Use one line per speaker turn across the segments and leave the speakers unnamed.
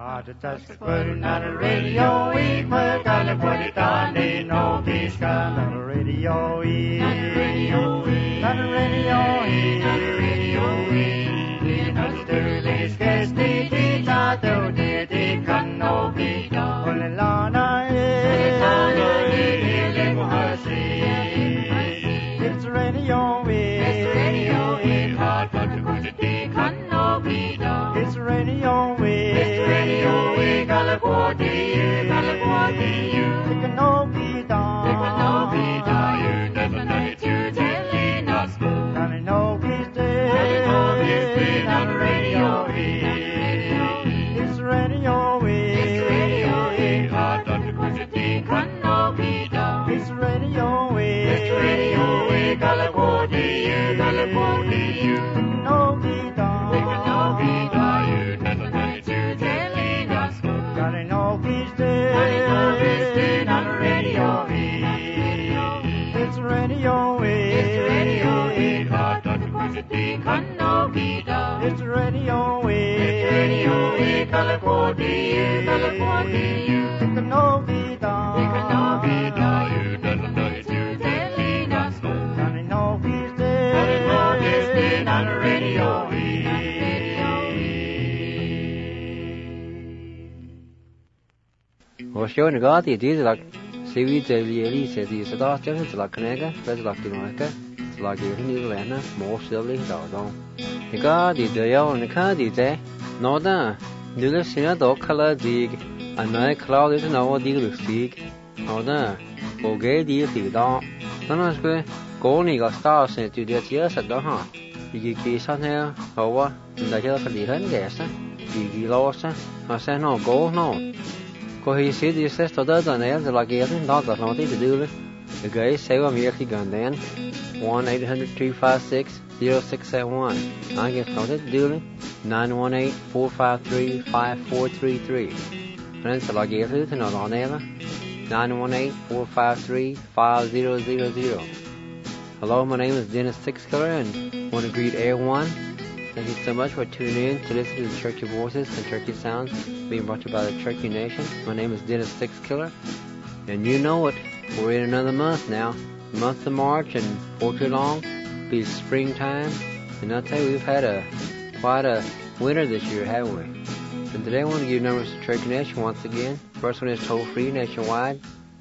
the touch the burden on the radio, we put on the body down, they know peace come on the radio, on the radio, on the radio, on the radio, on the sterling sketch, the teacher, the can no be done, on the lana, it's radio, it's hard but the good can no be done, it's radio, California, it can no be done. It can no be done. You never know it. You telling us good. And I know he's dead. And I know he's been on the radio. It's radio. It's radio. Hard on the quantity can no be done. It's radio. It's radio. California, California, it can no be done. It can no be done. You never know it. You telling us good. God, I know he's dead. I know he's dead on the radio. It's radio. It's radio. Hard on the quantity can no be done. It's radio. It's radio. California, California, it can no be done. It can no be done. You never know it. You telling us good. God, I know he's dead. I know he's dead on the radio.
Or showing the God, it is like seaweed, jelly, says he's a dog, just like Canega, that's like the America, like the New Lana, more silly, dog. The God, the yellow and the card is there. No, da, do the sinner dog color dig, and night cloud is an hour deal speak. No, da, go gay deal the dog. Sometimes go got stars and to get years at the heart. You get some here, over, and the hill for the hand gas, you lost, I said no, go no. Có khi xí đi xét tao tới này thì là kia đó tao nói tí đưa lên cái xe của mình khi gần đến 1-800-356-0671 anh cái nói tí đưa lên 918-453-5433 nên sẽ là kia thứ thì nó nói nè 918-453-5000. Hello, my name is Dennis Sixkiller and want to greet everyone. Thank you so much for tuning in to listen to the Churchy Voices and Churchy Sounds being brought to you by the Churchy Nation. My name is Dennis Sixkiller, and you know it, we're in another month now, the month of March, and for too long, be springtime, and I'll tell you, we've had quite a winter this year, haven't we? And today I want to give numbers to Churchy Nation once again. First one is toll-free nationwide,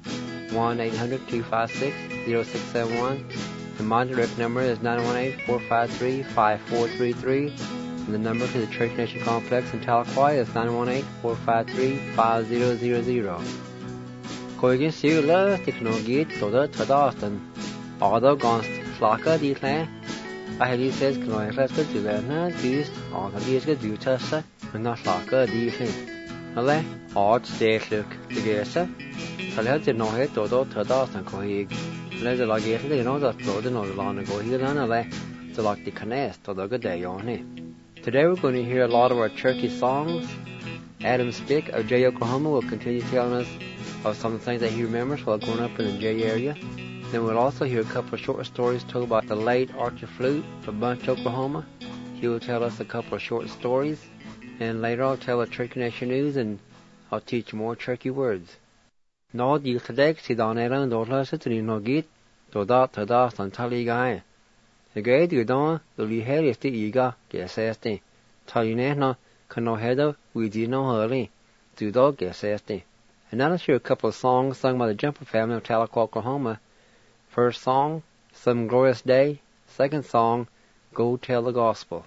1-800-256-0671. The mod direct number is 918-453-5433. And the number to the Church Nation Complex in Tahlequah is 918-453-5000. Koigin siu la technology to the Tadastan. Although gone flaka di clan. I had says can I class to the na these all the years get you test and not flaka di clan. Ale odd state look to guess. I had to know it to the Tadastan koig. Let's like it, you know, that's the long ago here, and to like the canest or the good day on it. Today we're going to hear a lot of our churchy songs. Adam Stick of J, Oklahoma will continue telling us of some things that he remembers while growing up in the J area. Then we'll also hear a couple of short stories told by the late Archie Flute of Bunch, Oklahoma. He will tell us a couple of short stories, and later I'll tell the Churchy Nation news, and I'll teach more churchy words. Nó đi khadek si dan eran do la se tri no git to da san tali ga e ge di don do li he sti iga ke se sti tali ne no kano hedo we di no hurly to do ke se sti. And now let's hear a couple of songs sung by the Jumper family of Tahlequah, Oklahoma. First song, Some Glorious Day. Second song, Go Tell the Gospel.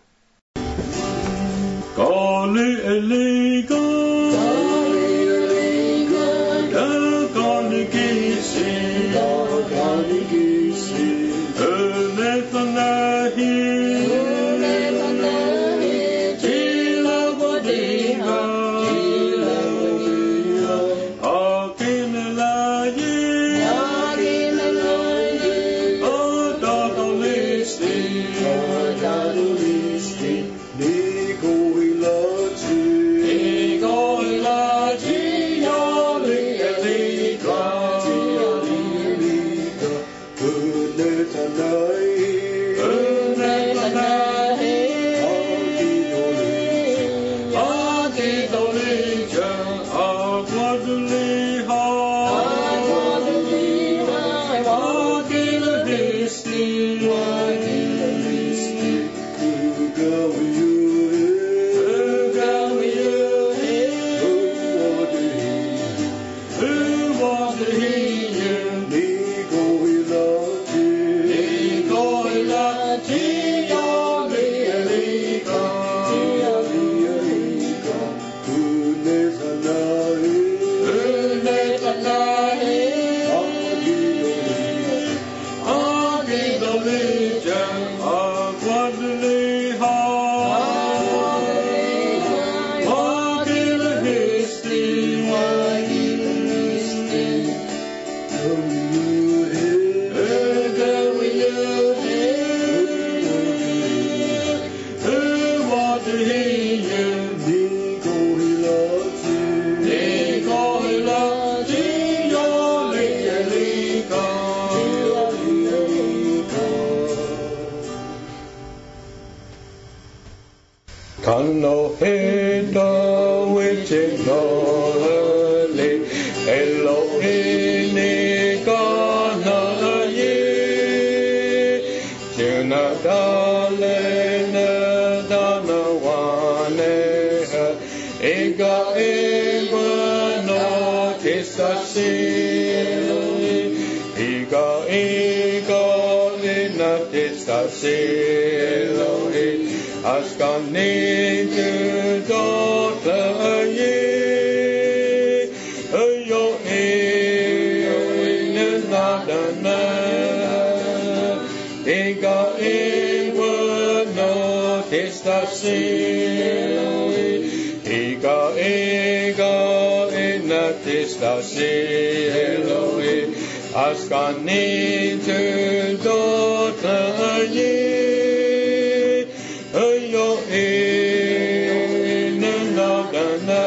Go, Kano heta wiche nole Elohine kana ye Juna dale na dana wane Ega ega no tisasi Ega ega ina tisasi Askan ninge dota ye Ayo e nadana Ega ewa no testasi Ega ina testasi Elohe Askan ninge dota ye Ayo nadana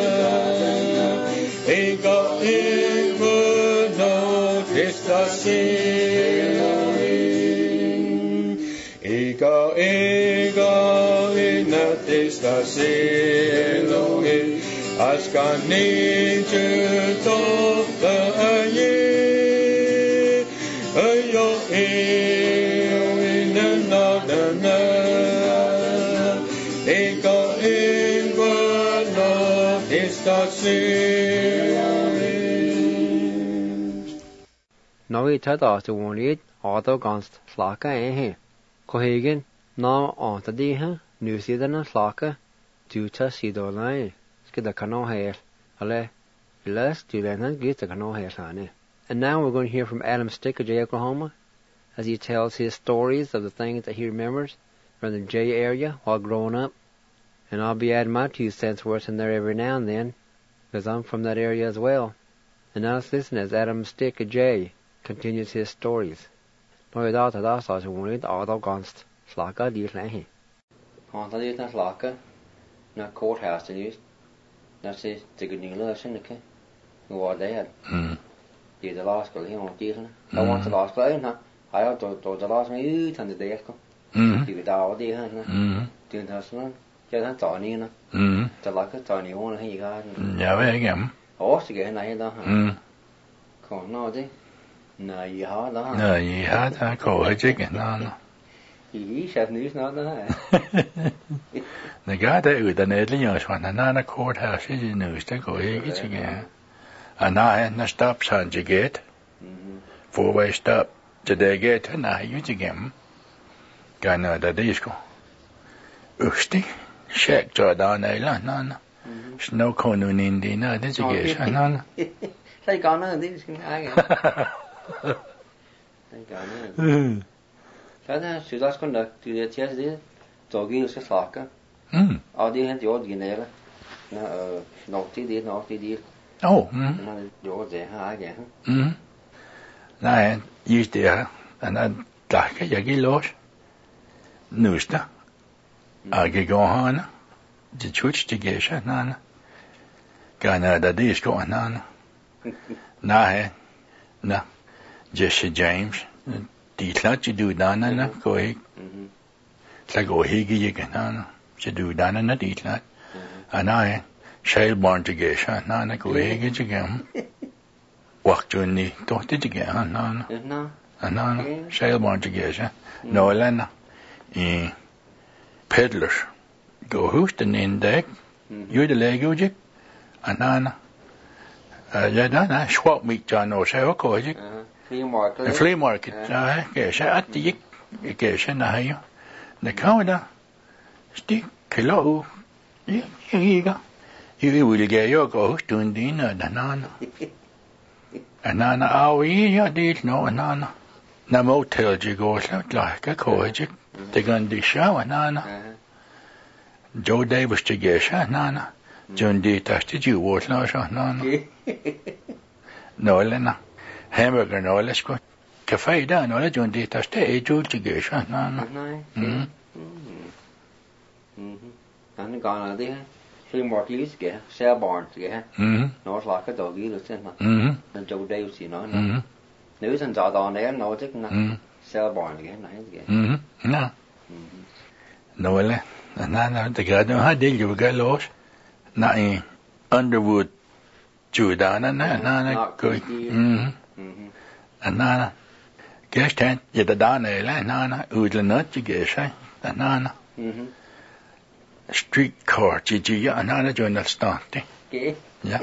Ega ewa no testasi Ega ina testasi Elohe Askan ninge dota ye Ayo nadana Ega ewa no testasi
Navi tada to warned auto ganst slaka he. Cohagen now on the deha, New Zealand slaka, Juta Sidolai, Skida Cano hair, Ale, Ilas, Julian, get the Cano hair sane. And now we're going to hear from Adam Stick of J. Oklahoma as he tells his stories of the things that he remembers from the J area while growing up. And I'll be adding my 2 cents worth in there every now and then, because I'm from that area as well. And now let's listen as Adam Stick of J continues his stories. Nå I dag til da så hun litt av ganst slaka de slæhe. Han tar dit slaka. Når courthouse til just. Når se det nye løsning ikke. Nu var det her. Det der last skal her og det sådan. Der var til last løn her. Har jeg dog der last med ud til det der skal. Det der var det her. Det der sådan. Jeg har taget ni nå. Der laka taget ni år her i garden.
Jeg ved ikke om.
Også igen her der. Kom nå det. Nej, I har da.
Nej, I har da koget ikke, nå.
I har nys nå da.
Det gør det ud af netlig, og sådan en anden courthouse i nys, det går ikke til igen. Og når stop, så han til gæt. Four-way stop. Til det gæt, nej, jo til gennem. Gør noget af det, sko. Østig. Sjæk, så der er noget, nå. Snowkonen ind i, nå, det til gæt, så nå.
Så I gør noget, det skal jeg ikke. Så der synes også kun, at det der til det, så giver sig slakker. Og det han gjorde genere. Nok til det. Han har gjort det her, ikke?
Nej, just det her. Han har drakket, jeg giver lås. Nuster. Og jeg går herne. Det tuts, det giver sig, nej. Gerne der det står, nej. Nej. Jesse James, de klart til du danerne går ikke. Så går ikke ikke nana. Så du danerne de klart. Nej, Shelburne til gæsser, nej går ikke til gennem. Wagtuni, doch det til gennem, nej. Shelburne til gæsser. Norlander i Peddlers. Går hus den ene dag. Jo det lægge ud ikke. Nej. Ja, nej, swap meet John og så går ikke. Flea market. Ja, gæsser at det ikke gæsser nej jo. Det kan da. Stik kilo. Ja, ikke. Jeg vil gerne jo gå hos den din og den anden. Anana awi ja det no anana. Na motel je går så like koje. Det kan de show anana. Joe Davis til gæsser anana. John D. Tasty ju var så anana. Nolena. Hamburger nolle sko. Café der nolle John D. Tasty er jo til gæsser anana.
Han gone đi ha. Free more leaves ge. Share barn ge ha. Nó là cái đồ gì được xem mà. Nên châu đây chỉ nói. Nếu sen già đòn đấy nó chắc là share barn ge này ge.
Na. No le. Na the guy no had you get lost. Na Underwood Judah na good. Na. Guess that you the down there na udle not you guess na. Streetcar Gigi na join that start. Yeah.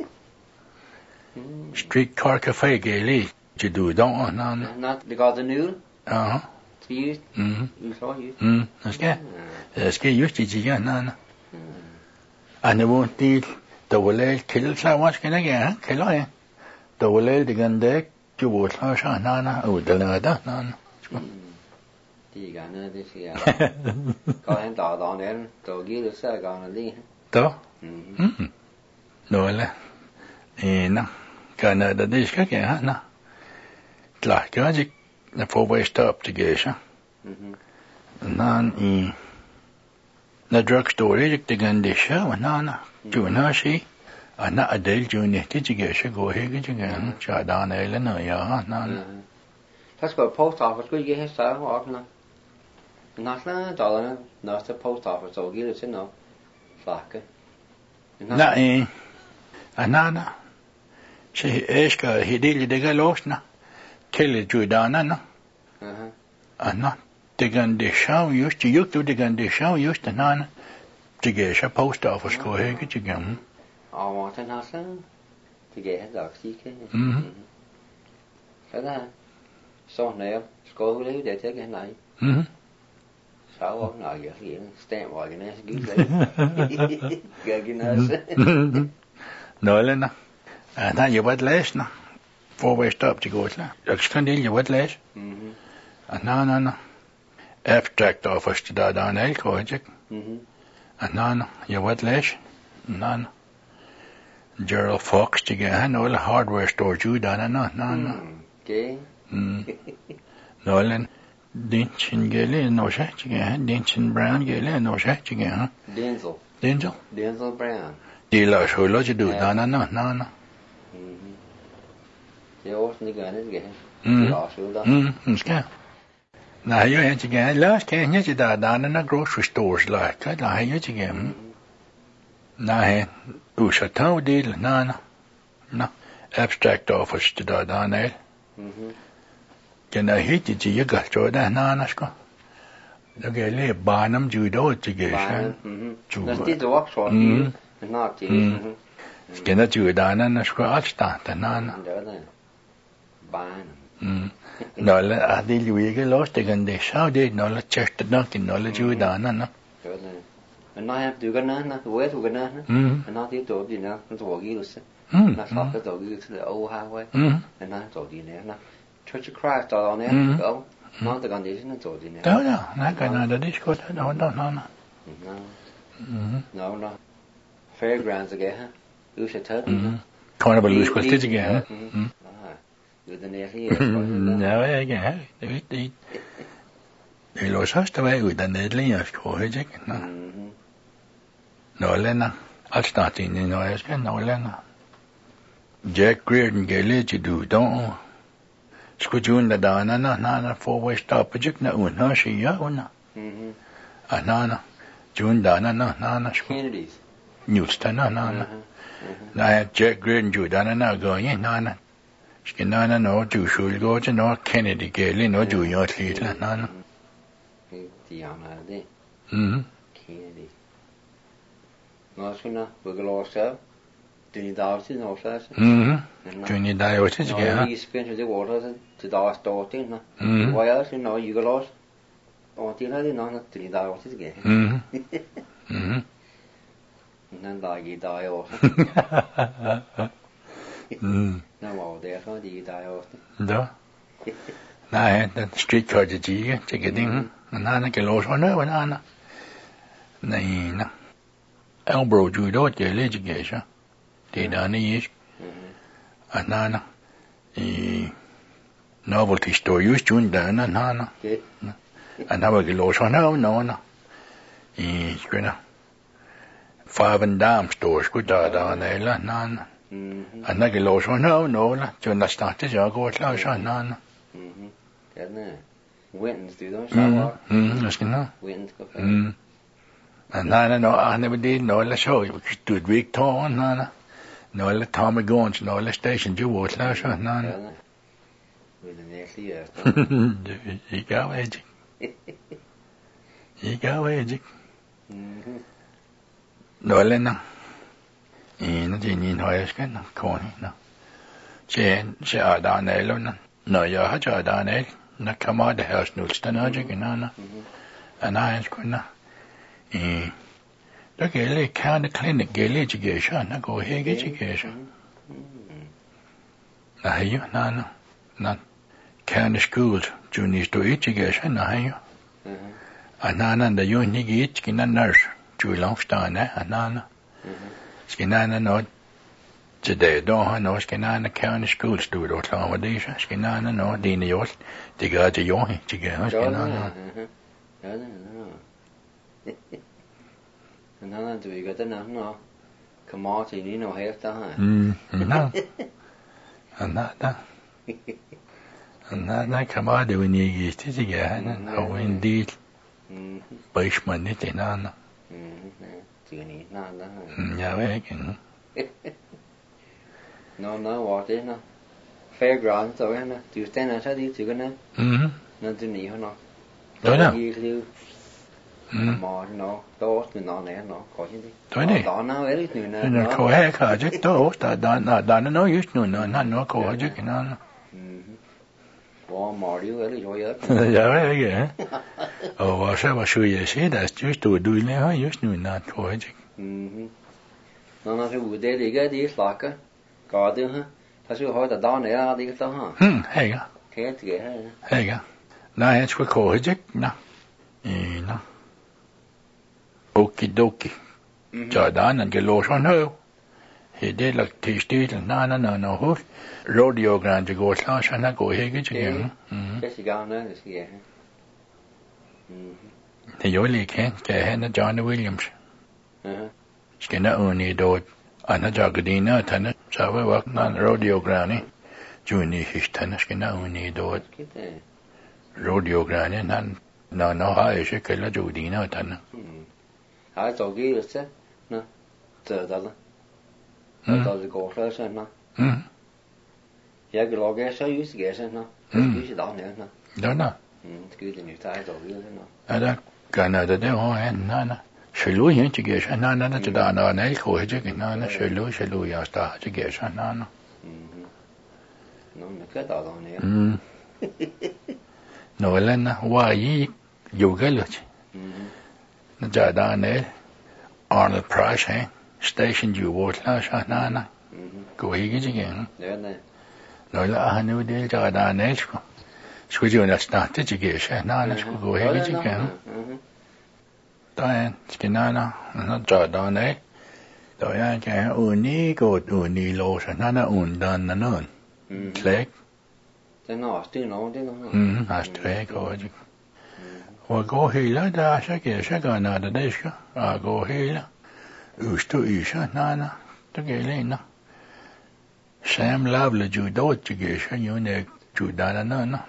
Streetcar cafe geli you do don't na.
Not the got the new. You saw you.
That's good. You Gigi na. And it won't need the will kill so much can again, kill I. The will the gun deck, you would hush on Nana, the nada, none.
Thì cả nơi thì xìa. Có em tỏ tỏ đến tổ ghi được sao còn là đi.
Đó. Rồi là. Nè. Cái này đã đi cái hả nè. Lại cái gì là four-way stop to get sa. Nan na drugstore is the gun dish wa nana. Juna shi. Ana adel juni ti get sa go he get gan. Cha dan ele na ya nan.
Let's go post office go get sa off na. Nasa dollar na the post office so ghi được xin nó. Flaka.
Na anana. She eska hidil de galosna. Kelle judana na. Anna de gan de show used to you to de gan de show used to nana. To get a post office go he get gan.
I want to nasa to get a dog see ke. Cái so nàysko lấy để thế cái này. Sao ông nói vậy stamp vào cái này cứ vậy. Cái này.
Nói lên nè. Ta giờ bắt less nè. Four-way stop to go là. Được cần đi giờ bắt less. Na. Abstract office to da này coi chứ. Na giờ bắt less. Na. Gerald Fox to get nó là hardware store chú da na.
Okay.
Nói lên. Dinchin gele no shak chicken, Dinchin Brown gele no shak chicken, huh?
Denzel Brown.
Di la show lo do na.
They also need to get him.
Ska. Na yo hen chicken, last can you da na grocery stores like, la yo chicken. Na hen usha tau deal na. Abstract office to da na. Cái này hết thì chỉ có chỗ đó na sko. Nó cái lẽ ba năm judo đó chỉ cái sao.
Nó chỉ cho workshop. Nó chỉ.
Cái nó judo nó sko asta na.
Ba.
Nó là đi lui cái lối từ gần để sao đi nó là chest nó cái nó là judo nó.
Nó hay từ cái nó quét từ cái nó tiếp tục đi nó tổ ghi được. Nó sắp cái tổ ghi được ô ha quay. Nó tổ đi nữa. Church of Christ on there, go. Not the condition of Georgia.
No, not going to disco. No.
No. Fairgrounds again, you should tell me.
Carnival Louis Quilted again.
You're the near here.
No, again. They lost us away with the Nedley of Cohic. No, Lena. I'll start in the noise. No, Lena. Jack Reardon Gaelic, you don't. Skujun da dana na four-way stop project na una shi ya una. Na. Jun dana na.
Kennedys.
Newsta na. Na Jack Green ju dana na go ye na. Skinana no ju shul go to no Kennedy geli no ju yo tli na.
Diana de. Kennedy. No skuna bugalosa. Dini Dawson no flash.
Juni Dawson again.
You spent the water to Dawson starting na. Why else you know you lost? Oh, you know Dini Dawson again. Nan dagi dayo. Na mo there so di dayo.
Da. Na the streetcar ji check it in. Na ke lo so na na. Na. Elbro judo ke legislation. They done is. Anana. Novelty store used to dana nana. And how a loss on no. Screener. Faven Dam stores good down there, none. And I get lost on no, to the started, you go at Lash on none.
Wintons do those, that's
know.
Wintons go.
And I know, I never did know the show. You do it week torn, none. No, let Tommy Goins, no, the station, you watch Lash on none.
With the next year.
You go, Edgy. You go, Edgy. No, Lena. In the Indian Hoyaskin, Coney, no. Jane, she are down there, no, you had your down there, not come out the house, no, Stanagic, and I ask her, the Gilly kind of clinic, Gilly education, I go here, education. I hear you, no, not kind of schools, juniors to education, I hear you. And Nana, the unique each skin and nurse, Jew Longstein, and Nana. Skinana no today don't know skinana county school student or Clamadisha, skinana no Dina Yos, the guard of Yohi, together, skinana.
And then do we get enough no? Come out, you know, half the time.
No. And that come out when you get it again, how indeed. Bashman it in Anna. Yeah, wagon.
No, what is no? Fairground, so do you stand outside these two? Not to me, no.
Don't know.
More, no. Those do not there, no.
Don't they?
Don't know anything.
No, go ahead, Kajik, those that don't know you, not no Kajik, no.
More, you really enjoy it.
Yeah. Oh, I show you, see, that's just to do now, you know, not Kajik.
No, no, so would they get these like a garden, huh? That's you heard the down there, they get the huh?
Hey,
Can't get her.
Hey, now it's with Kajik, no. Okie dokie. Jordan and get lost on her. He did like tasty and no, hook. Rodeo grand to go slash and I go here again.
Guess you got there, yeah.
The only can't get Hannah John Williams. Skinner only do it. Anna Jagadina, tennis, so we work on rodeo granny. Junior his tennis skinner only do it. Rodeo granny, and no, I should kill a Judina tennis.
I told you, it's it. No, $3. I thought it go first, no. Yeah, good log, so used to get it, no. You should down there, no.
Don't know.
It's good in your title, you know.
I don't Canada, they all and Nana. Shalou, you to get a nana to Dana and Elko, Nana, Shalou, you start to get a nana.
No, the cut out on there.
No, Elena, why you get it? The Jardane, Arnold Price, stationed you walk last nana. Go again. No, I knew the Jardane. Should you not start to get a nana? Go again. Diane, Skinana, not Jardane. Diane can only go to Nilos and Nana undone the nun. Click.
Then I still know,
I still go. Well, go here, dash, I guess I got another dish. I go here. Used to Isha, Nana, to Galena. Sam lovely judo to get you neck to Dana,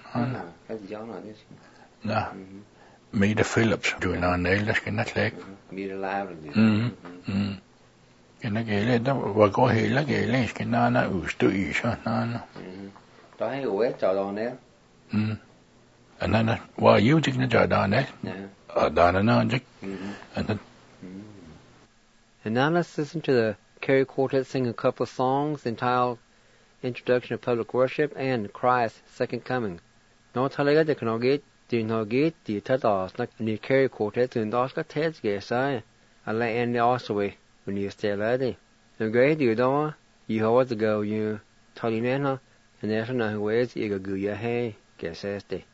no. Me the Phillips doing on nail, that's not like.
Me the live.
Can I get it? Well, go here, like a link, Nana, used to Isha, Nana.
Don't have a wet out on there.
And then, while you taking the Jordan, Donna, and then.
And now let's listen to the Carey Quartet sing a couple of songs entitled Introduction of Public Worship and Christ's Second Coming. No talaga de Knoget, do no get the Tadas, like the Carey Quartet, and Oscar Ted's guess, I lay in the Osway when you stay lady. The great you don't, you always go, you Talinana, and there's no ways you go, ya hey, guess as they.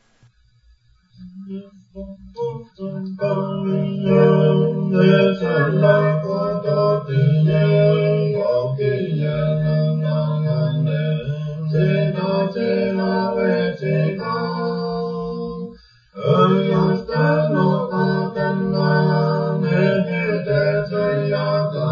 Yaga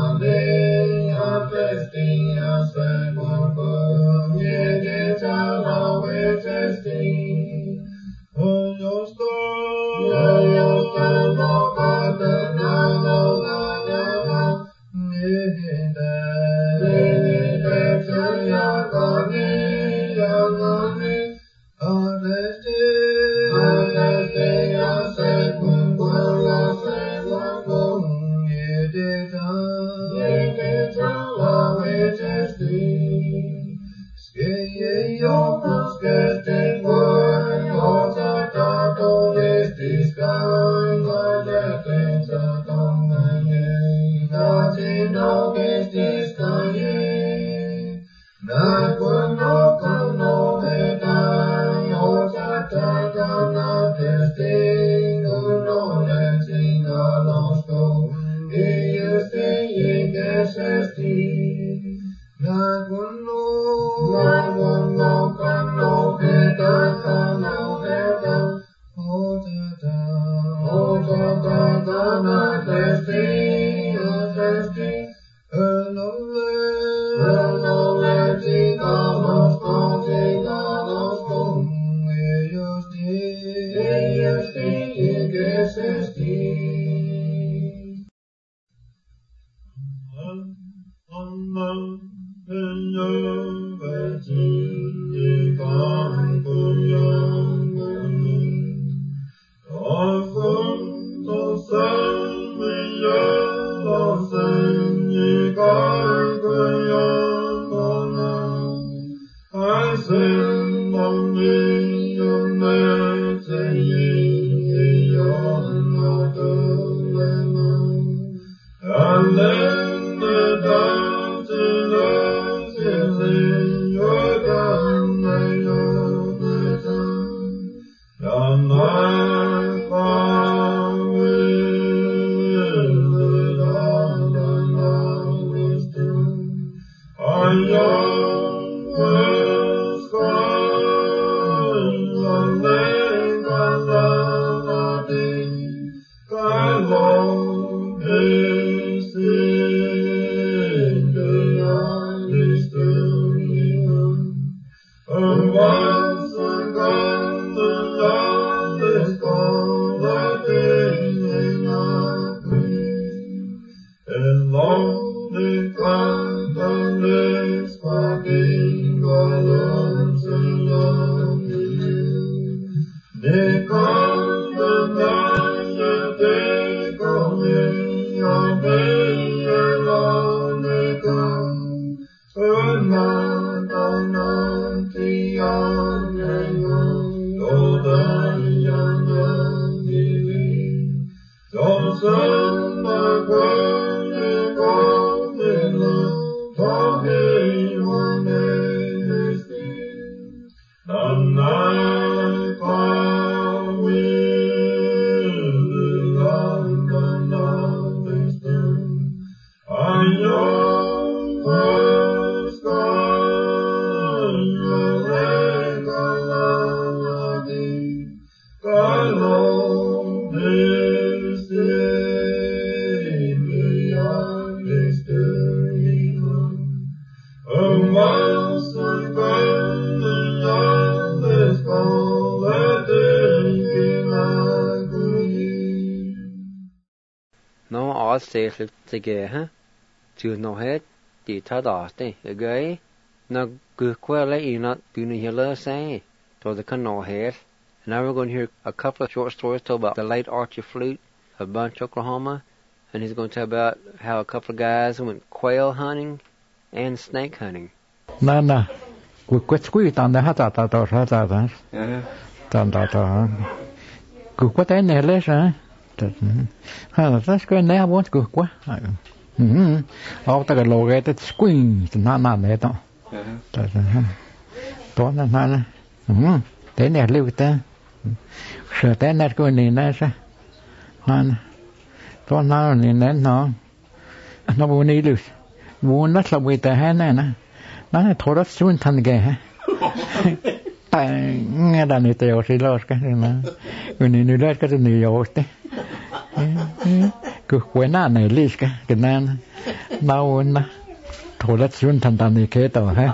Seflip together to no head, the Tadaste, a guy, no good quelle in not Bunihilla say, to the canoe head. And now we're going to hear a couple of short stories about the late Archie Flute of Bunch, Oklahoma, and he's going to tell about how a couple of guys went quail hunting and snake hunting.
No, we quit squeeze on the hat. Good any lesson. That's good now. What's good? What? All the located squeeze, not there. Don't know. They never live there. Sure, they're not going in there. Don't know in there, no. No one need lose. Won't not with the hand, nó thổi rất xuống thành ghê tại nghe đàn này tèo thì lo cái này người này nữa cái này nhiều thế cứ quên này lít cái này nào nó thổi rất xuống thành đàn này kế tàu ha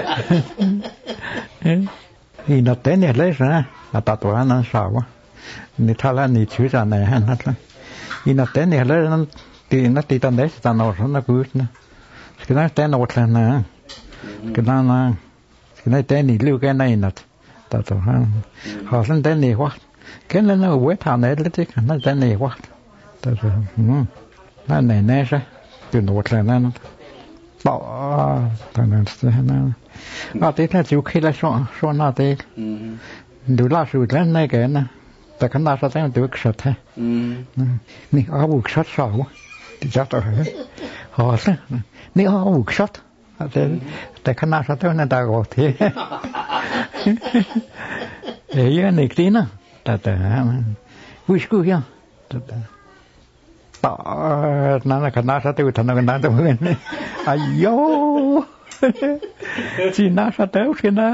thì nó té này lấy ra là tạo tổ nó sao quáนี่ถ้าแล้วนี่ชื่ออะไรฮะนั่นละนี่น่ะแต่เนี่ยแล้วนั่นตีนั่นตีตอนเด็กตอนนอนนั่นกูนะคือนั่นแต่นอนแล้วนะคือนั่นนะคือนั่นแต่นี่ลูกแกนั่นน่ะต่อตัวฮะเขาสั่งแต่นี่ว่าแค่นั้นเอาไว้ทำไหนเล็กๆนั่นแต่นี่ว่าต่อตัวนั่นไหนแน่ใช่ตัวนอนแล้วนั่น bỏ thằng này nó tí là chịu khi là số nó tí đủ là sự lên này cái nèแต่ขนาดนั้นตัวก็ชัดแท้นี่เอาบุกชัดสาวที่จับตัวหอซะนี่เอาบุกชัดแต่ขนาดนั้นตาก็ทีเอ้ยนี่ที่น่ะแต่วิสกุยอ่ะต่อนั่นขนาดนั้นทำงานตัวเองอายุจีน่าสัตว์ที่ไหน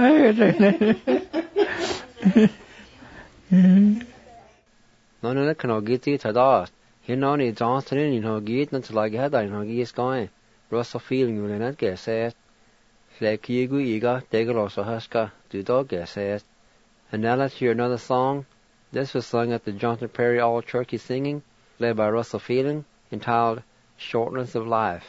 nó nói cái nào ghi thật đó hiện nó này Johnson này nó ghi nó chỉ là cái hết đại nó ghi cái Russell Feeling người này cái xe lại kia cái gì cả để cái lò số hết cả từ đó cái xe and now let's hear another song. This was sung at the Johnson Perry All Turkey Singing led by Russell Feeling entitled Shortness of Life.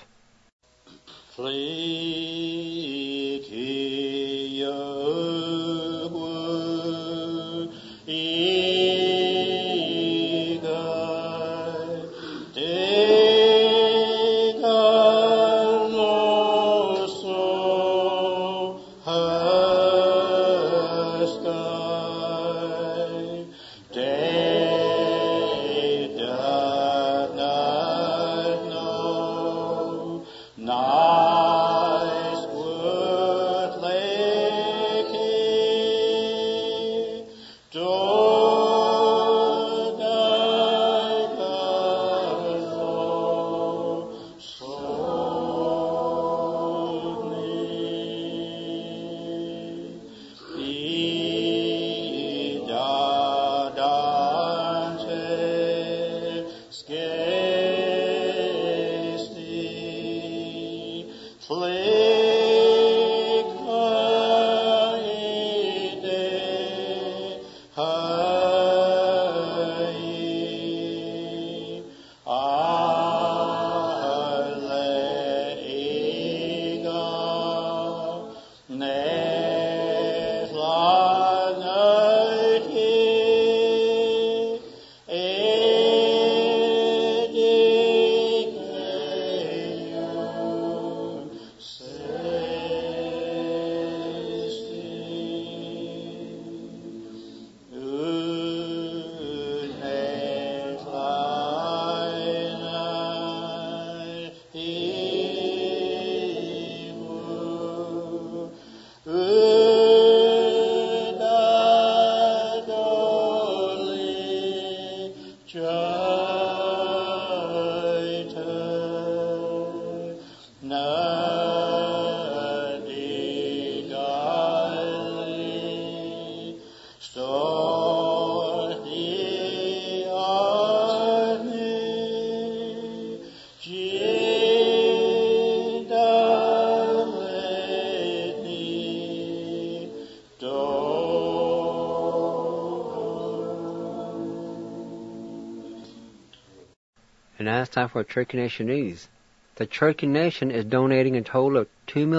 And now it's time for Cherokee Nation News. The Cherokee Nation is donating a total of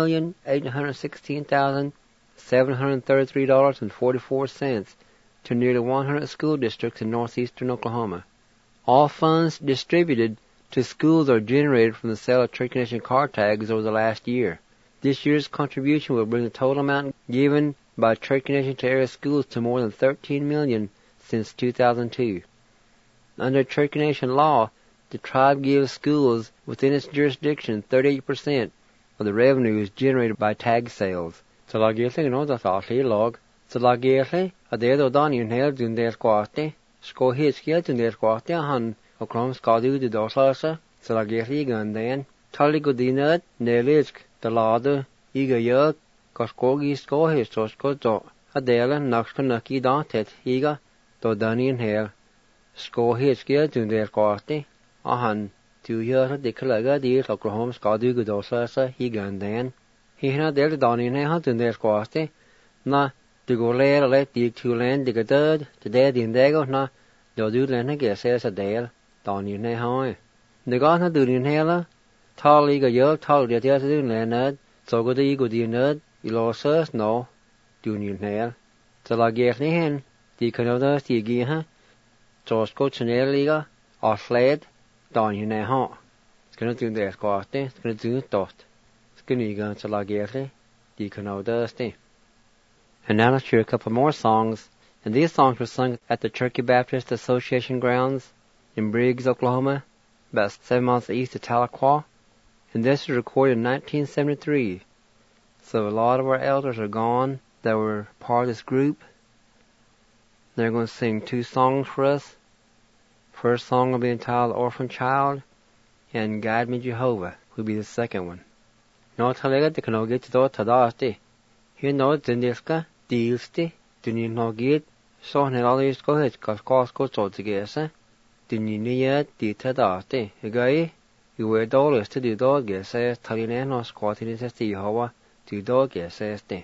$2,816,733.44 to nearly 100 school districts in northeastern Oklahoma. All funds distributed to schools are generated from the sale of Cherokee Nation car tags over the last year. This year's contribution will bring the total amount given by Cherokee Nation to area schools to more than $13 million since 2002. Under Cherokee Nation law, the tribe gives schools within its jurisdiction 38% of the revenues generated by tag sales. So la gilse no da thali log. So la gilse a de do dan in hel dun der kwarte. Sko his skill dun der kwarte han okrom skadu de doslasa. So la gilse gan den. Tali godinat nelisk the lade iga yak koskogi sko his sko do. A dela nakski dantet iga do dan in hel. Sko his skill dun der kwarte. Ahan tu year de kalaga de Oklahoma skadu godosa hi gandan hi na del dani ne ha tun der kwaste na de goler le ti tulen de gadad de din dego na do du len ne ge se sa del dani ne ha de ga na du din hela tali ga yo tal de ya du ne na so go de go di ne ilosa no du ni ne so la ge ne hen di kanada ti gi ha jos ko channel liga or sled Don you know, it's going to do this quite, it's going to do it. Skuniga Chalagere, Deaconoda Ste. And now let's hear a couple more songs, and these songs were sung at the Turkey Baptist Association grounds in Briggs, Oklahoma, about 7 miles east of Tahlequah, and this was recorded in 1973. So a lot of our elders are gone that were part of this group. They're going to sing 2 songs for us. First song will be entitled Orphan Child, and Guide Me Jehovah will be the second one. No talaga de kano get to tadasti. Here no zindiska, dealsti, duni no get, so ne all is go hit cause go to together. Duni near di tadasti. Guy, you were dollars to do dog get says Talina no squatting is Jehovah to dog get says de.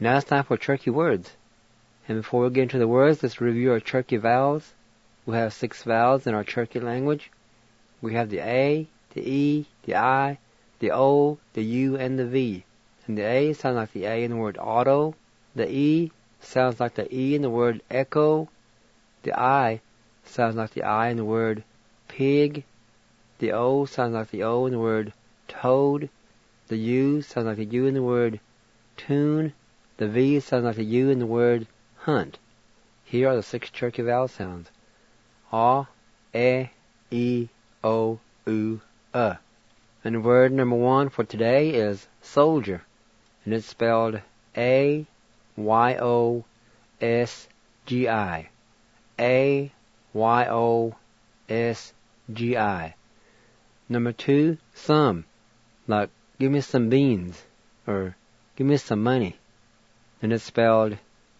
Now it's time for Cherokee words. And before we get into the words, let's review our Cherokee vowels. We have 6 vowels in our Cherokee language. We have the A, the E, the I, the O, the U, and the V. And the A sounds like the A in the word auto. The E sounds like the E in the word echo. The I sounds like the I in the word pig. The O sounds like the O in the word toad. The U sounds like the U in the word tune. The V sounds like the U in the word hunt. Here are the 6 Cherokee vowel sounds. A, E, O, U, And word number 1 for today is soldier. And it's spelled A-Y-O-S-G-I. A-Y-O-S-G-I. Number 2, some. Like, give me some beans. Or, give me some money. And it's spelled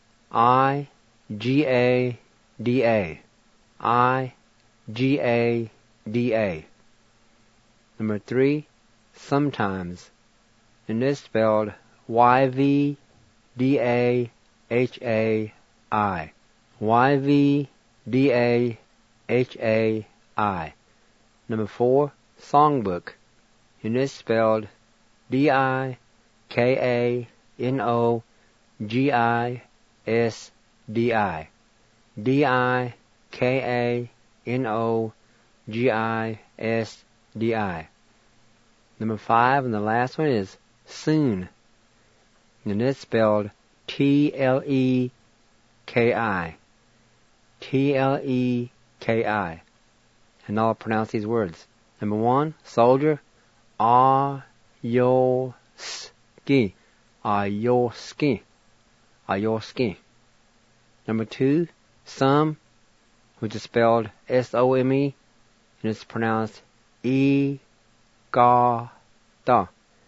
I-G-A-D-A. I-G-A-D-A. Number 3, sometimes. And it's spelled Y-V-D-A-H-A-I. Y-V-D-A-H-A-I. Number 4, songbook. And it's spelled D-I-K-A-N-O-G-I-S-D-I. D-I-K-A-N-O-G-I-S-D-I. Number 5, and the last one is soon. And it's spelled T-L-E-K-I. T-L-E-K-I. And I'll pronounce these words. Number 1, soldier. A-yo-ski. A-yo-ski. A-yo-ski. Number 2, some, which is spelled S-O-M-E, and it's pronounced E-ga-da.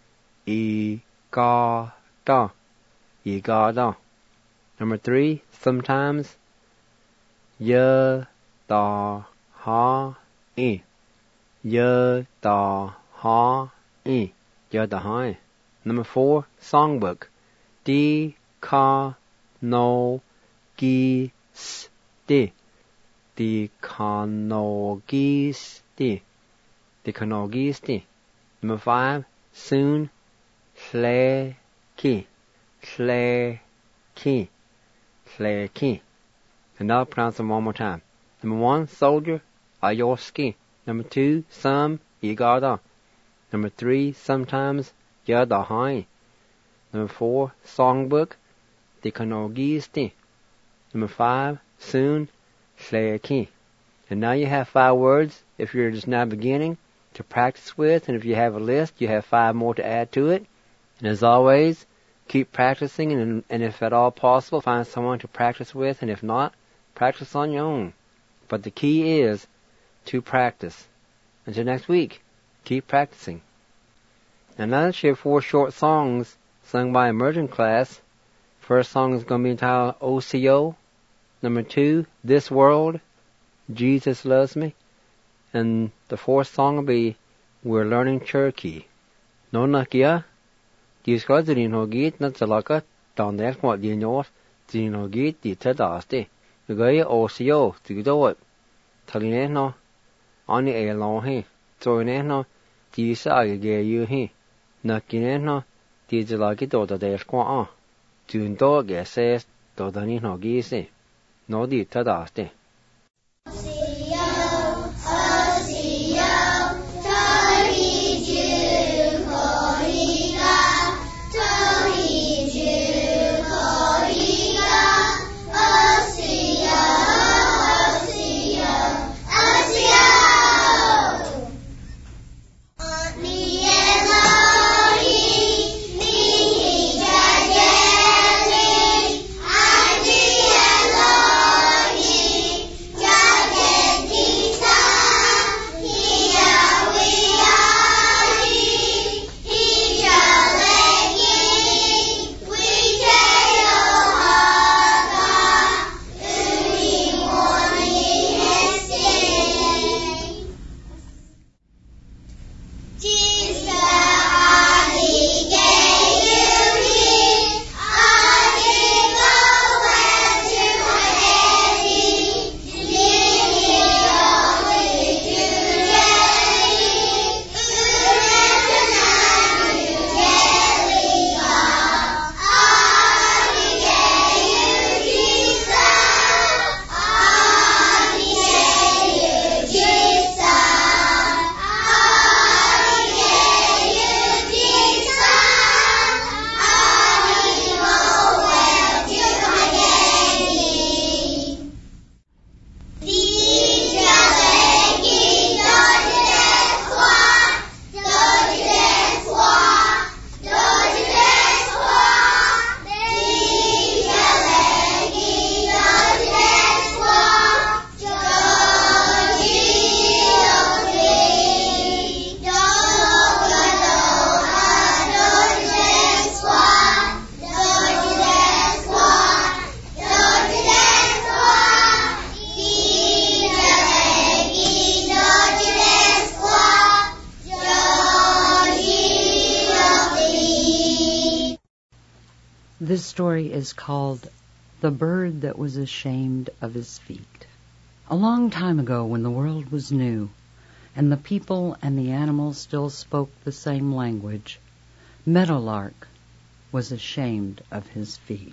E-ga-da. E-ga-da. Number 3, sometimes, Y-da-ha-E. Y-da-ha-E. Y-da-ha-E. Number 4, songbook. D-ka-no-gi-s-di. D-ka-no-gi-s-di. D-ka-no-gi-s-di. Number 5, soon. Hle-ki. Hle-ki. Hle-ki. And I'll pronounce them one more time. Number 1, soldier. A-yo-ski. Number 2, some. I-ga-da. Number 3, sometimes. Y-da-ha-e. Number 4, songbook. D-ka-no-gi-s-di. Number 5, soon. Hle-ki. And now you have 5 words, if you're just now beginning, to practice with. And if you have a list, you have 5 more to add to it. And as always, keep practicing, and if at all possible, find someone to practice with. And if not, practice on your own. But the key is to practice. Until next week, keep practicing. And now let's share 4 short songs sung by immersion class. First song is going to be entitled O-C-O. Number 2, This World, Jesus Loves Me. And the 4th song will be We're Learning Cherokee. No nakia, Giska Zirin Hogit, Natsalaka, Don Desmot Dinos, Zirin Hogit, the Tadaste. The guy O-C-O, to do it. Talineno, on the A long he. Toineno, Tisa Agage you he. Nakineno, Tizalaki Doda Desqua. Tune dog says, Dodani no gisi. No di tadaste.
This story is called The Bird That Was Ashamed of His Feet. A long time ago, when the world was new, and the people and the animals still spoke the same language, Meadowlark was ashamed of his feet.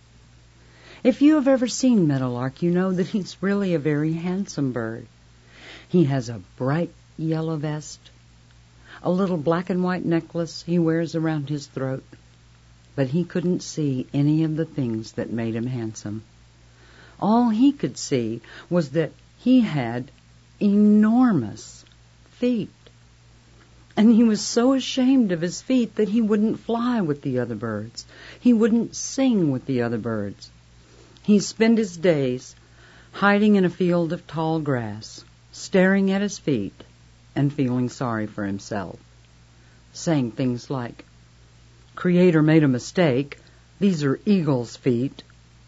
If you have ever seen Meadowlark, you know that he's really a very handsome bird. He has a bright yellow vest, a little black and white necklace he wears around his throat, but he couldn't see any of the things that made him handsome. All he could see was that he had enormous feet. And he was so ashamed of his feet that he wouldn't fly with the other birds. He wouldn't sing with the other birds. He spent his days hiding in a field of tall grass, staring at his feet and feeling sorry for himself, saying things like, "Creator made a mistake. These are eagle's feet."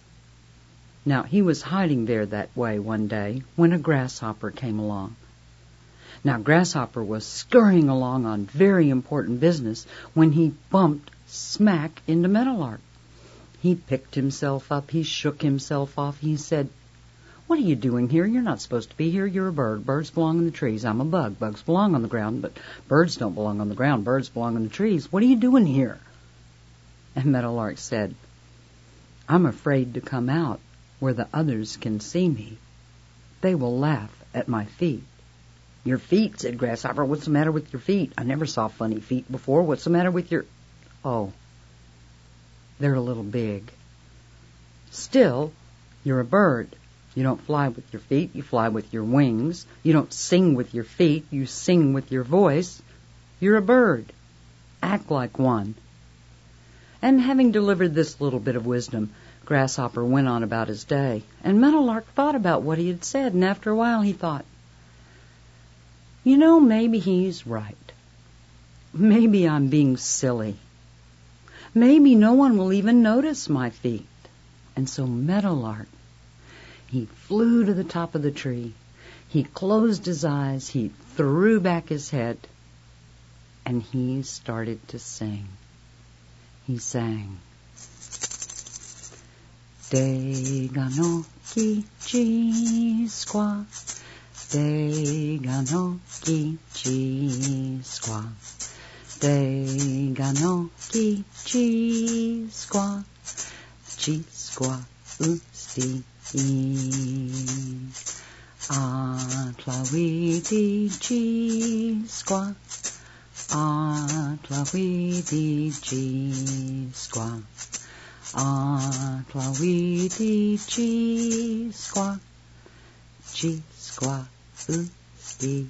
Now, he was hiding there that way one day when a grasshopper came along. Now, Grasshopper was scurrying along on very important business when he bumped smack into Meadowlark. He picked himself up. He shook himself off. He said, "What are you doing here? You're not supposed to be here. You're a bird. Birds belong in the trees. I'm a bug. Bugs belong on the ground, but birds don't belong on the ground. Birds belong in the trees. What are you doing here?" And Meadowlark said, "I'm afraid to come out where the others can see me. They will laugh at my feet." "Your feet," said Grasshopper. "What's the matter with your feet? I never saw funny feet before. What's the matter with your—" "Oh, they're a little big." "Still, you're a bird. You don't fly with your feet. You fly with your wings. You don't sing with your feet. You sing with your voice. You're a bird. Act like one." And having delivered this little bit of wisdom, Grasshopper went on about his day. And Meadowlark thought about what he had said, and after a while he thought, "You know, maybe he's right. Maybe I'm being silly. Maybe no one will even notice my feet." And so Meadowlark, he flew to the top of the tree. He closed his eyes. He threw back his head. And he started to sing. He sang, "Dega no kichi squaw. Dega no kichi squaw. Dega no kichi squaw. Chi squaw usti. Atlawidi chi squaw. Atlawidi chi squaw. Atlawidi chi squaw. Chi squaw usti.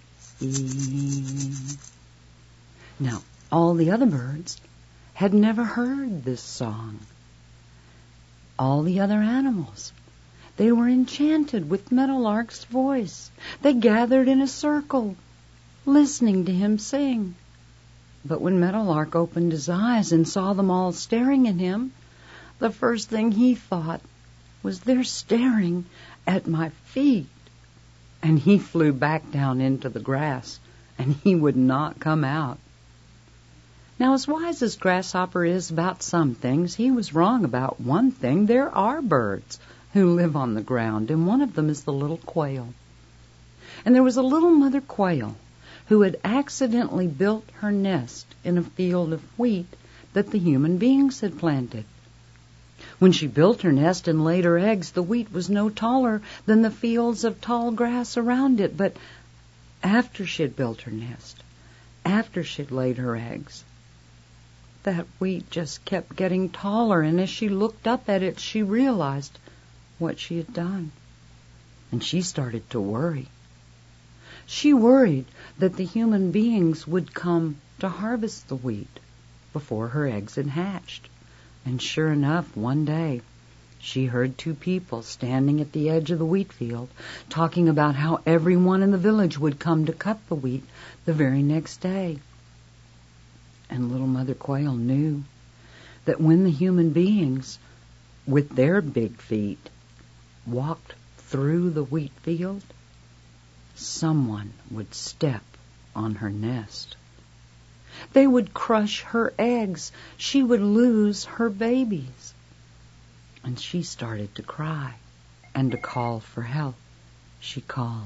Now, all the other birds had never heard this song. All the other animals, they were enchanted with Meadowlark's voice. They gathered in a circle, listening to him sing. But when Meadowlark opened his eyes and saw them all staring at him, the first thing he thought was, "They're staring at my feet." And he flew back down into the grass, and he would not come out. Now, as wise as Grasshopper is about some things, he was wrong about one thing. There are birds who live on the ground, and one of them is the little quail. And there was a little mother quail who had accidentally built her nest in a field of wheat that the human beings had planted. When she built her nest and laid her eggs, the wheat was no taller than the fields of tall grass around it. But after she had built her nest, after she had laid her eggs, that wheat just kept getting taller, and as she looked up at it, she realized what she had done. And she started to worry. She worried that the human beings would come to harvest the wheat before her eggs had hatched. And sure enough, one day, she heard two people standing at the edge of the wheat field talking about how everyone in the village would come to cut the wheat the very next day. And little Mother Quail knew that when the human beings, with their big feet, walked through the wheat field, someone would step on her nest. They would crush her eggs. She would lose her babies. And she started to cry and to call for help. She called,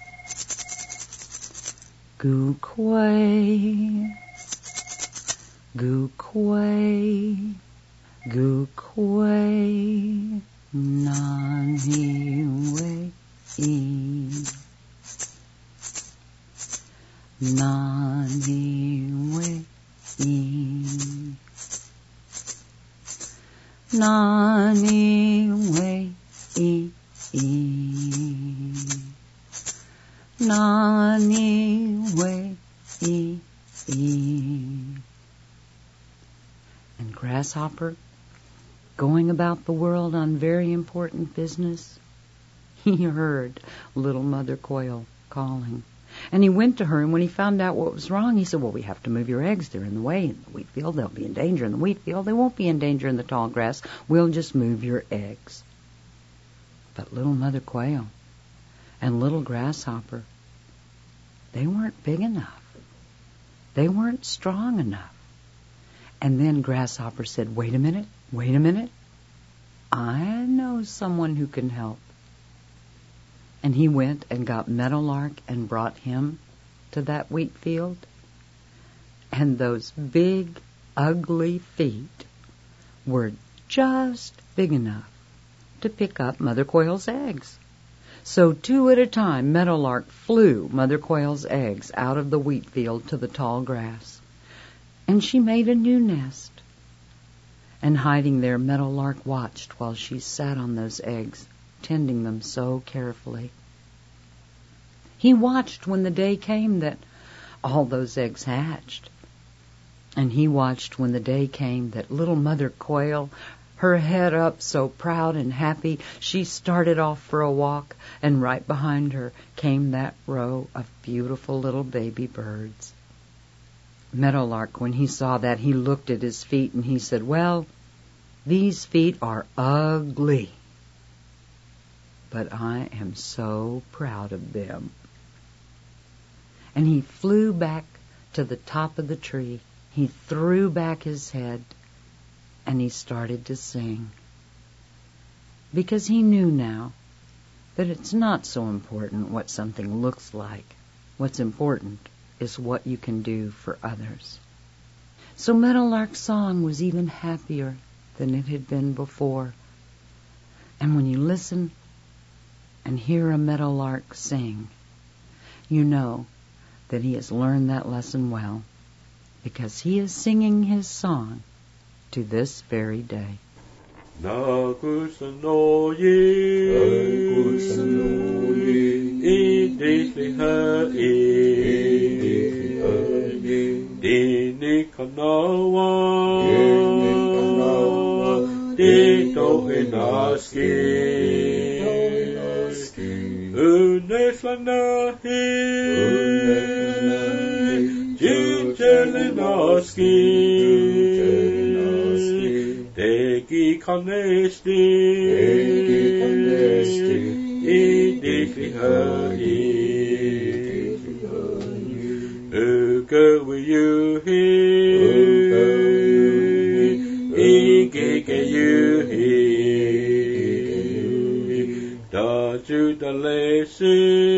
"Goo kway, goo kway, goo kway, nani way, nani way, nani way, nani way, And Grasshopper, going about the world on very important business, he heard little Mother Quail calling. And he went to her, and when he found out what was wrong, he said, "Well, we have to move your eggs. They're in the way. In the wheat field, they'll be in danger. In the wheat field, they won't be in danger in the tall grass. We'll just move your eggs." But little Mother Quail and little Grasshopper, they weren't big enough. They weren't strong enough. And then Grasshopper said, wait a minute. I know someone who can help." And he went and got Meadowlark and brought him to that wheat field. And those big, ugly feet were just big enough to pick up Mother Quail's eggs. So 2 at a time, Meadowlark flew Mother Quail's eggs out of the wheat field to the tall grass. And she made a new nest. And hiding there, Meadowlark watched while she sat on those eggs, tending them so carefully. He watched when the day came that all those eggs hatched. And he watched when the day came that little Mother Quail, her head up so proud and happy, she started off for a walk, and right behind her came that row of beautiful little baby birds. Meadowlark, when he saw that, he looked at his feet and he said, "Well, these feet are ugly, but I am so proud of them." And he flew back to the top of the tree. He threw back his head and he started to sing. Because he knew now that it's not so important what something looks like. What's important is what you can do for others. So Meadowlark's song was even happier than it had been before. And when you listen and hear a meadowlark sing, you know that he has learned that lesson well, because he is singing his song to this very day.
Degi kanesti, idifli hei, uke wiyuhi, igeke yuhi, daju dalesi,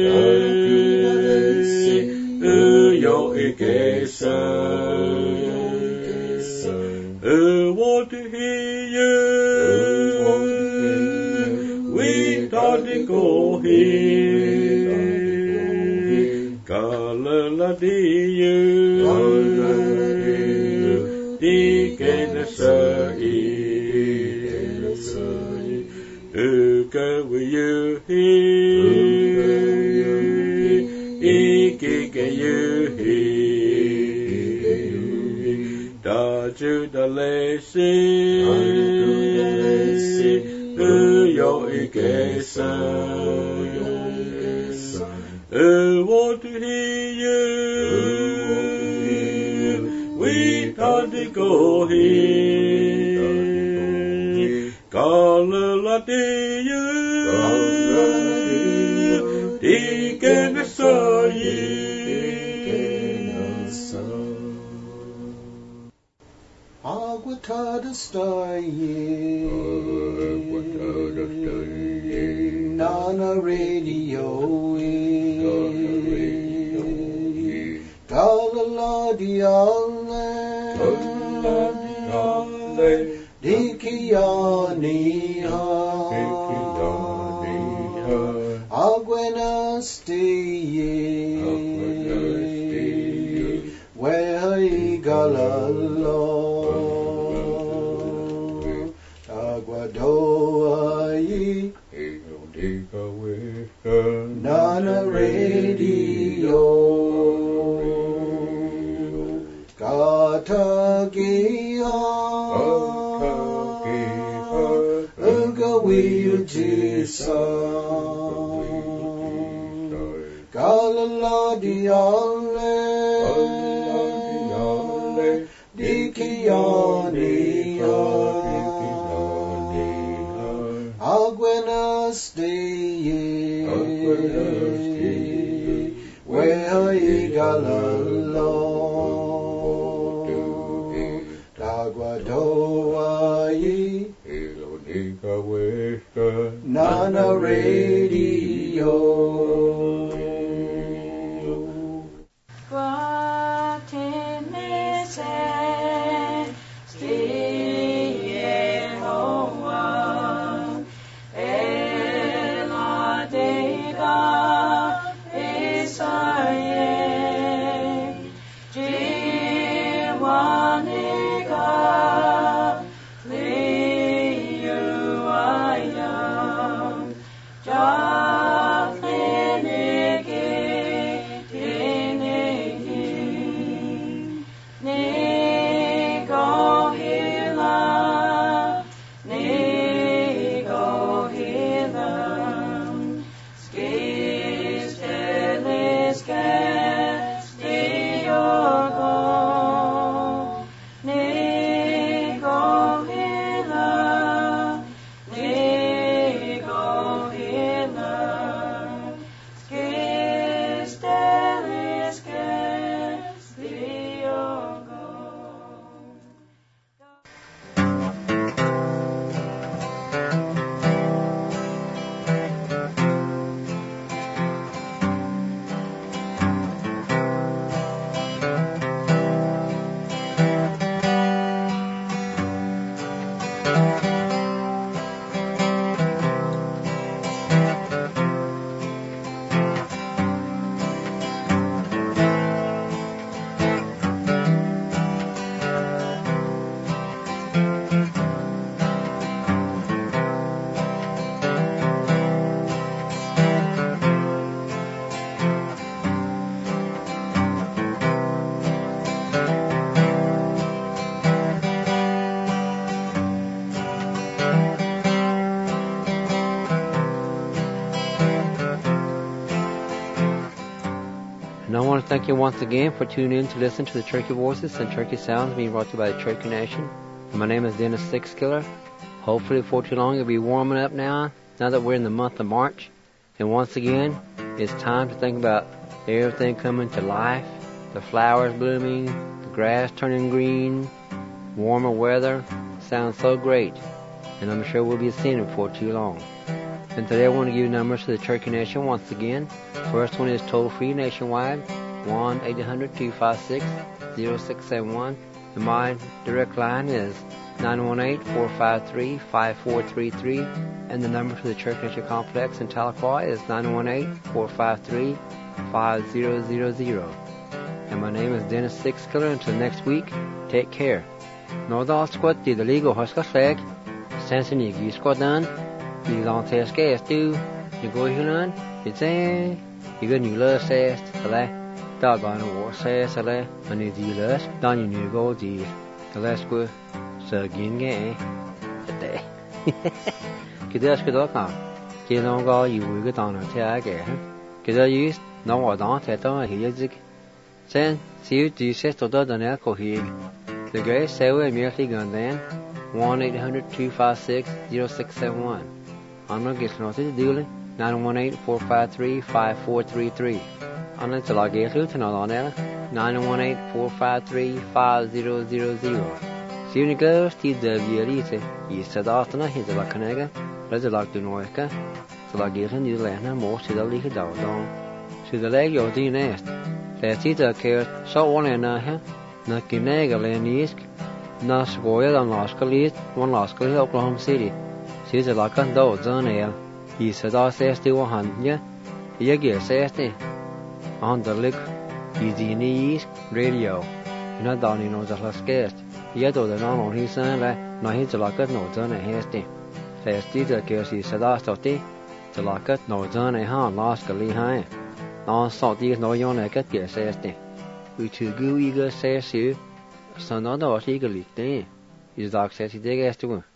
uyo igesa. Want to hear you. We thought to go here. Galala di you. Di kena sa'i. Uka with you here. Ikike you here. Daju dalesi, uyo igesa. Want to hear you. We thought to go here. Galala di you. Di kena sa'i.
Nana Radio Galaladiale Dikianiha Agwenasti Wehai Galalo Aguadoai Nana Radio Katagia Ugawiyujisa Galaladiale Dikiania Agwenasti Wehai Galalo Daguadoai Nana Radio
And I want to thank you once again for tuning in to listen to the Turkey Voices and Turkey Sounds being brought to you by the Turkey Nation. And my name is Dennis Sixkiller. Hopefully before too long it'll be warming up now that we're in the month of March. And once again, it's time to think about everything coming to life, the flowers blooming, the grass turning green, warmer weather. Sounds so great. And I'm sure we'll be seeing it before too long. And today I want to give you numbers to the Turkey Nation once again. First one is toll-free nationwide, 1-800-256-0671. And my direct line is 918-453-5433. And the number to the Turkey Nation Complex in Tahlequah is 918-453-5000. And my name is Dennis Sixkiller. Until next week, take care. Nordahl squat the legal huskasleg, Sansonig, you squat done. You don't say scarce, do you go here? It's a you got new lust says, Sale, doggone a war says, Sale, and it's the lust, done you new go, the last good, so again, the day. Could ask it all come. Get on go, you will get on a tag, could I use no more don't at all here. Then, see you do set to the alcohol here. The great say we immediately gone then 1-800-256-0671. I'm not getting nothing to do. 918-453-5433. I'm not to log in to know on there. 918-453-5000. Sirniga sti de virite I sadatna hita la kanega rezelak du noika så la giren I lena mo sida like dawdon sida leg yo dinest Letita kert så onena ha na kinega lenisk na skoya da naskalit one naskalit Oklahoma City sida la kan do zanel I sada sesti wa hanja yegi sesti andalik I dini radio na dani no da laskest Yedo de non hisan le na hitlakat no zane hesti. Festi de kersi sadastoti tlakat no zane han laskali hae. Non soti no yonekat gesesti. Uchugu iga sesu sanada wasigalikte. Izdak sesi de gestu.